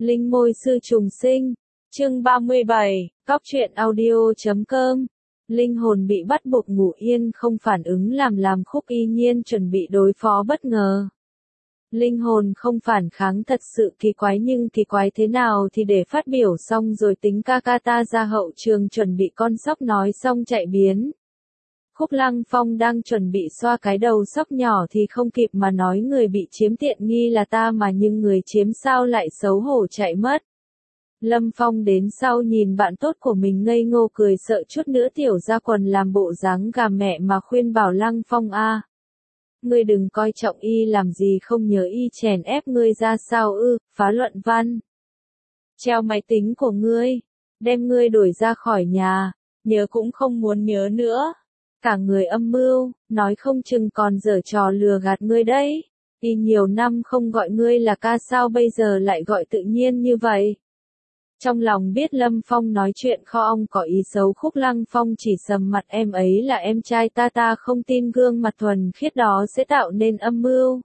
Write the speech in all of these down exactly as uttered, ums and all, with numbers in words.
Linh môi sư trùng sinh. Chương ba mươi bảy, Cóc truyện audio chấm com. Linh hồn bị bắt buộc ngủ yên không phản ứng làm làm Khúc Y Nhiên chuẩn bị đối phó bất ngờ. Linh hồn không phản kháng thật sự kỳ quái, nhưng kỳ quái thế nào thì để phát biểu xong rồi tính. Ca ca ta ra hậu trường chuẩn bị con sóc nói xong chạy biến. Khúc Lăng Phong đang chuẩn bị xoa cái đầu sóc nhỏ thì không kịp mà nói người bị chiếm tiện nghi là ta mà, nhưng người chiếm sao lại xấu hổ chạy mất. Lâm Phong đến sau nhìn bạn tốt của mình ngây ngô cười, sợ chút nữa tiểu ra quần làm bộ dáng gà mẹ mà khuyên bảo Lăng Phong a, ngươi đừng coi trọng y làm gì không nhớ y chèn ép ngươi ra sao ư, phá luận văn. Treo máy tính của ngươi, đem ngươi đuổi ra khỏi nhà, nhớ cũng không muốn nhớ nữa. Cả người âm mưu, nói không chừng còn giở trò lừa gạt ngươi đấy. Y nhiều năm không gọi ngươi là ca sao bây giờ lại gọi tự nhiên như vậy. Trong lòng biết Lâm Phong nói chuyện kho ong có ý xấu, Khúc Lăng Phong chỉ sầm mặt, em ấy là em trai ta, ta không tin gương mặt thuần khiết đó sẽ tạo nên âm mưu.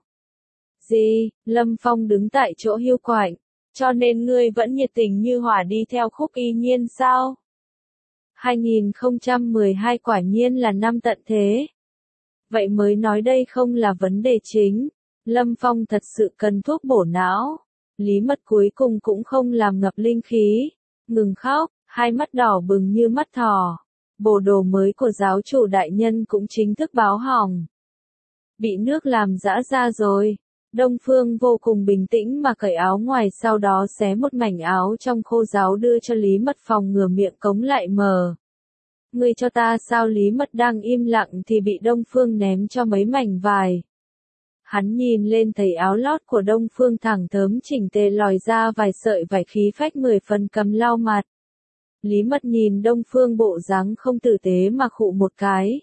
Gì? Lâm Phong đứng tại chỗ hiu quạnh, cho nên ngươi vẫn nhiệt tình như hỏa đi theo Khúc Y Nhiên sao? hai nghìn không trăm mười hai quả nhiên là năm tận thế. Vậy mới nói đây không là vấn đề chính. Lâm Phong thật sự cần thuốc bổ não. Lý Mật cuối cùng cũng không làm ngập linh khí. Ngừng khóc, hai mắt đỏ bừng như mắt thỏ. Bộ đồ mới của giáo chủ đại nhân cũng chính thức báo hỏng. Bị nước làm rã ra rồi. Đông Phương vô cùng bình tĩnh mà cởi áo ngoài, sau đó xé một mảnh áo trong khô ráo đưa cho Lý Mật phòng ngừa miệng cống lại mở. Ngươi cho ta sao? Lý Mật đang im lặng thì bị Đông Phương ném cho mấy mảnh vải. Hắn nhìn lên thấy áo lót của Đông Phương thẳng thớm chỉnh tề lòi ra vài sợi vải, khí phách mười phần, cầm lau mặt. Lý Mật nhìn Đông Phương bộ dáng không tử tế mà khụ một cái.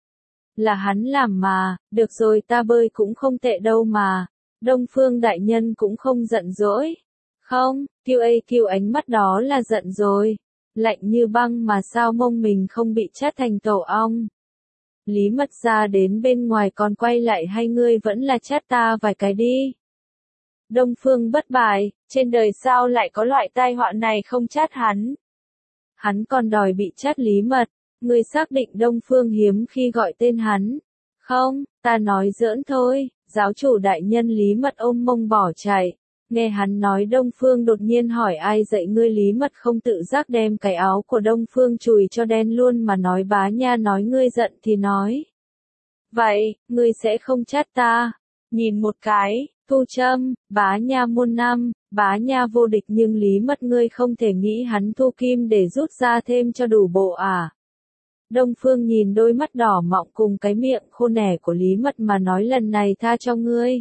Là hắn làm mà, được rồi, ta bơi cũng không tệ đâu mà. Đông Phương đại nhân cũng không giận dỗi. Không, kiu a kiu ánh mắt đó là giận rồi. Lạnh như băng mà sao mông mình không bị chát thành tổ ong. Lý Mật ra đến bên ngoài còn quay lại, hay ngươi vẫn là chát ta vài cái đi. Đông Phương bất bại, trên đời sao lại có loại tai họa này không chát hắn. Hắn còn đòi bị chát. Lý Mật, ngươi xác định Đông Phương hiếm khi gọi tên hắn. Không, ta nói giỡn thôi. Giáo chủ đại nhân. Lý Mật ôm mông bỏ chạy. Nghe hắn nói, Đông Phương đột nhiên hỏi ai dạy ngươi. Lý Mật không tự giác đem cái áo của Đông Phương chùi cho đen luôn mà nói, bá nha nói ngươi giận thì nói. Vậy, ngươi sẽ không chát ta. Nhìn một cái, thu châm, bá nha muôn năm, bá nha vô địch, nhưng Lý Mật ngươi không thể nghĩ hắn thu kim để rút ra thêm cho đủ bộ à. Đông Phương nhìn đôi mắt đỏ mọng cùng cái miệng khô nẻ của Lý Mật mà nói, lần này tha cho ngươi.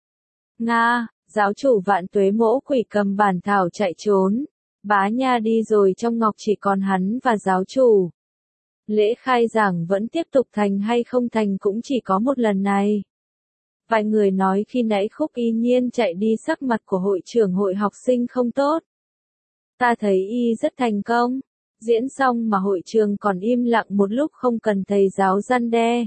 Nga, giáo chủ vạn tuế mỗ quỷ cầm bản thảo chạy trốn. Bá nha đi rồi, trong ngọc chỉ còn hắn và giáo chủ. Lễ khai giảng vẫn tiếp tục, thành hay không thành cũng chỉ có một lần này. Vài người nói khi nãy Khúc Y Nhiên chạy đi sắc mặt của hội trưởng hội học sinh không tốt. Ta thấy y rất thành công. Diễn xong mà hội trường còn im lặng một lúc, không cần thầy giáo răn đe.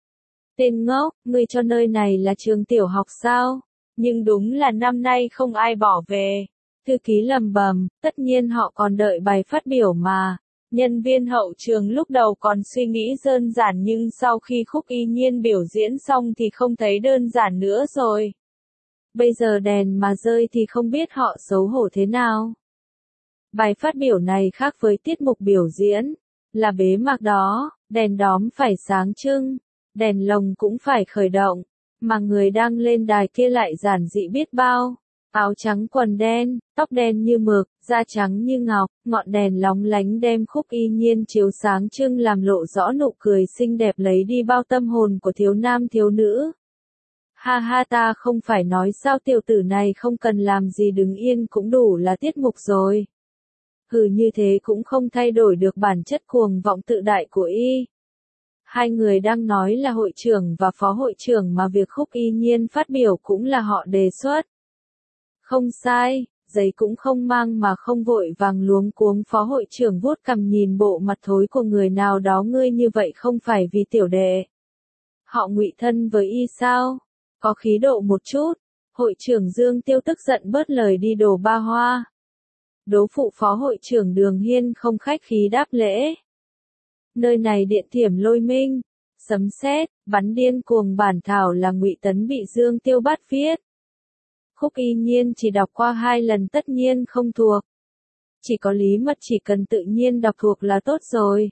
Tên ngốc, ngươi cho nơi này là trường tiểu học sao? Nhưng đúng là năm nay không ai bỏ về. Thư ký lầm bầm, tất nhiên họ còn đợi bài phát biểu mà. Nhân viên hậu trường lúc đầu còn suy nghĩ đơn giản, nhưng sau khi Khúc Y Nhiên biểu diễn xong thì không thấy đơn giản nữa rồi. Bây giờ đèn mà rơi thì không biết họ xấu hổ thế nào. Bài phát biểu này khác với tiết mục biểu diễn, là bế mạc đó, đèn đóm phải sáng trưng, đèn lồng cũng phải khởi động, mà người đang lên đài kia lại giản dị biết bao. Áo trắng quần đen, tóc đen như mực, da trắng như ngọc, ngọn đèn lóng lánh đem Khúc Y Nhiên chiếu sáng trưng, làm lộ rõ nụ cười xinh đẹp lấy đi bao tâm hồn của thiếu nam thiếu nữ. Ha ha, ta không phải nói sao, tiểu tử này không cần làm gì đứng yên cũng đủ là tiết mục rồi. Hừ, như thế cũng không thay đổi được bản chất cuồng vọng tự đại của y. Hai người đang nói là hội trưởng và phó hội trưởng, mà việc Khúc Y Nhiên phát biểu cũng là họ đề xuất. Không sai, giấy cũng không mang mà không vội vàng luống cuống. Phó hội trưởng vuốt cằm nhìn bộ mặt thối của người nào đó, ngươi như vậy không phải vì tiểu đệ họ ngụy thân với y sao? Có khí độ một chút. Hội trưởng Dương Tiêu tức giận bớt lời đi, đồ ba hoa. Đỗ phụ phó hội trưởng Đường Hiên không khách khí đáp lễ. Nơi này điện thiểm lôi minh, sấm sét, bắn điên cuồng bản thảo là Ngụy Tấn bị Dương Tiêu bắt viết. Khúc Y Nhiên chỉ đọc qua hai lần tất nhiên không thuộc. Chỉ có Lý Mật chỉ cần tự nhiên đọc thuộc là tốt rồi.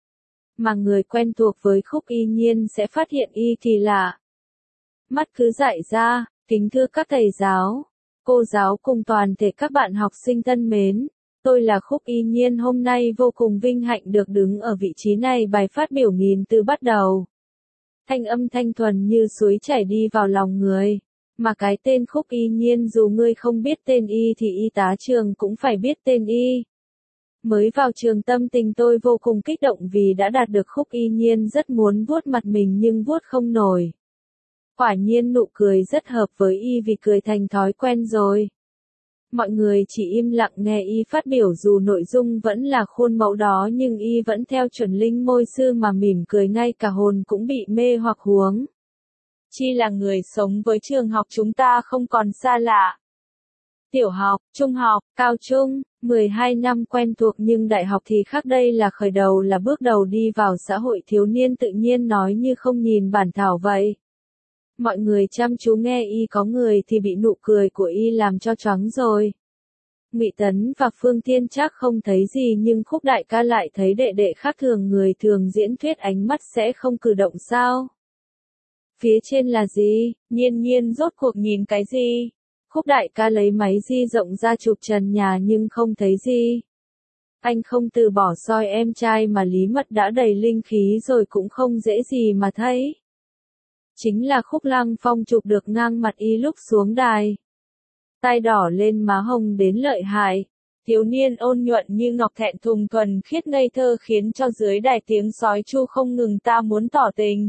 Mà người quen thuộc với Khúc Y Nhiên sẽ phát hiện y kỳ lạ. Mắt cứ dại ra, kính thưa các thầy giáo, cô giáo cùng toàn thể các bạn học sinh thân mến. Tôi là Khúc Y Nhiên, hôm nay vô cùng vinh hạnh được đứng ở vị trí này. Bài phát biểu nghìn từ bắt đầu. Thanh âm thanh thuần như suối chảy đi vào lòng người. Mà cái tên Khúc Y Nhiên dù ngươi không biết tên y thì y tá trường cũng phải biết tên y. Mới vào trường tâm tình tôi vô cùng kích động vì đã đạt được Khúc Y Nhiên, rất muốn vuốt mặt mình nhưng vuốt không nổi. Quả nhiên nụ cười rất hợp với y vì cười thành thói quen rồi. Mọi người chỉ im lặng nghe y phát biểu, dù nội dung vẫn là khuôn mẫu đó nhưng y vẫn theo chuẩn linh môi sư mà mỉm cười, ngay cả hồn cũng bị mê hoặc huống. Chi là người sống với trường học chúng ta không còn xa lạ. Tiểu học, trung học, cao trung, mười hai năm quen thuộc nhưng đại học thì khác, đây là khởi đầu, là bước đầu đi vào xã hội thiếu niên, tự nhiên nói như không nhìn bản thảo vậy. Mọi người chăm chú nghe y, có người thì bị nụ cười của y làm cho choáng rồi. Ngụy Tấn và Phương Thiên chắc không thấy gì nhưng Khúc đại ca lại thấy đệ đệ khác thường, người thường diễn thuyết ánh mắt sẽ không cử động sao? Phía trên là gì? Nhiên Nhiên rốt cuộc nhìn cái gì? Khúc đại ca lấy máy di rộng ra chụp trần nhà nhưng không thấy gì. Anh không từ bỏ soi em trai mà Lý Mật đã đầy linh khí rồi cũng không dễ gì mà thấy. Chính là Khúc Lăng Phong chụp được ngang mặt y lúc xuống đài. Tai đỏ lên má hồng đến lợi hại. Thiếu niên ôn nhuận như ngọc, thẹn thùng thuần khiết ngây thơ, khiến cho dưới đài tiếng sói chu không ngừng. Ta muốn tỏ tình.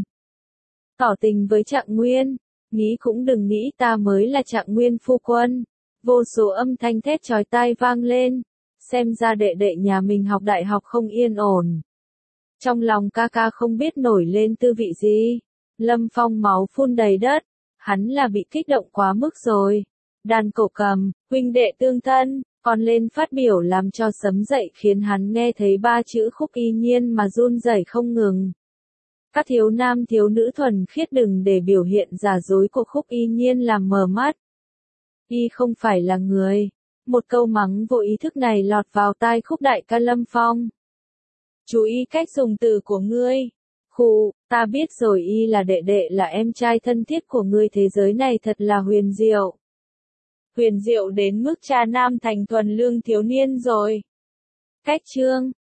Tỏ tình với Trạng Nguyên. Nghĩ cũng đừng nghĩ, ta mới là Trạng Nguyên phu quân. Vô số âm thanh thét chói tai vang lên. Xem ra đệ đệ nhà mình học đại học không yên ổn. Trong lòng ca ca không biết nổi lên tư vị gì. Lâm Phong máu phun đầy đất. Hắn là bị kích động quá mức rồi. Đàn cổ cầm, huynh đệ tương thân, còn lên phát biểu làm cho sấm dậy, khiến hắn nghe thấy ba chữ Khúc Y Nhiên mà run rẩy không ngừng. Các thiếu nam thiếu nữ thuần khiết đừng để biểu hiện giả dối của Khúc Y Nhiên làm mờ mắt. Y không phải là người. Một câu mắng vô ý thức này lọt vào tai Khúc đại ca Lâm Phong. Chú ý cách dùng từ của ngươi. Khụ, ta biết rồi, y là đệ đệ, là em trai thân thiết của ngươi, thế giới này thật là huyền diệu. Huyền diệu đến mức cha nam thành thuần lương thiếu niên rồi. Cách chương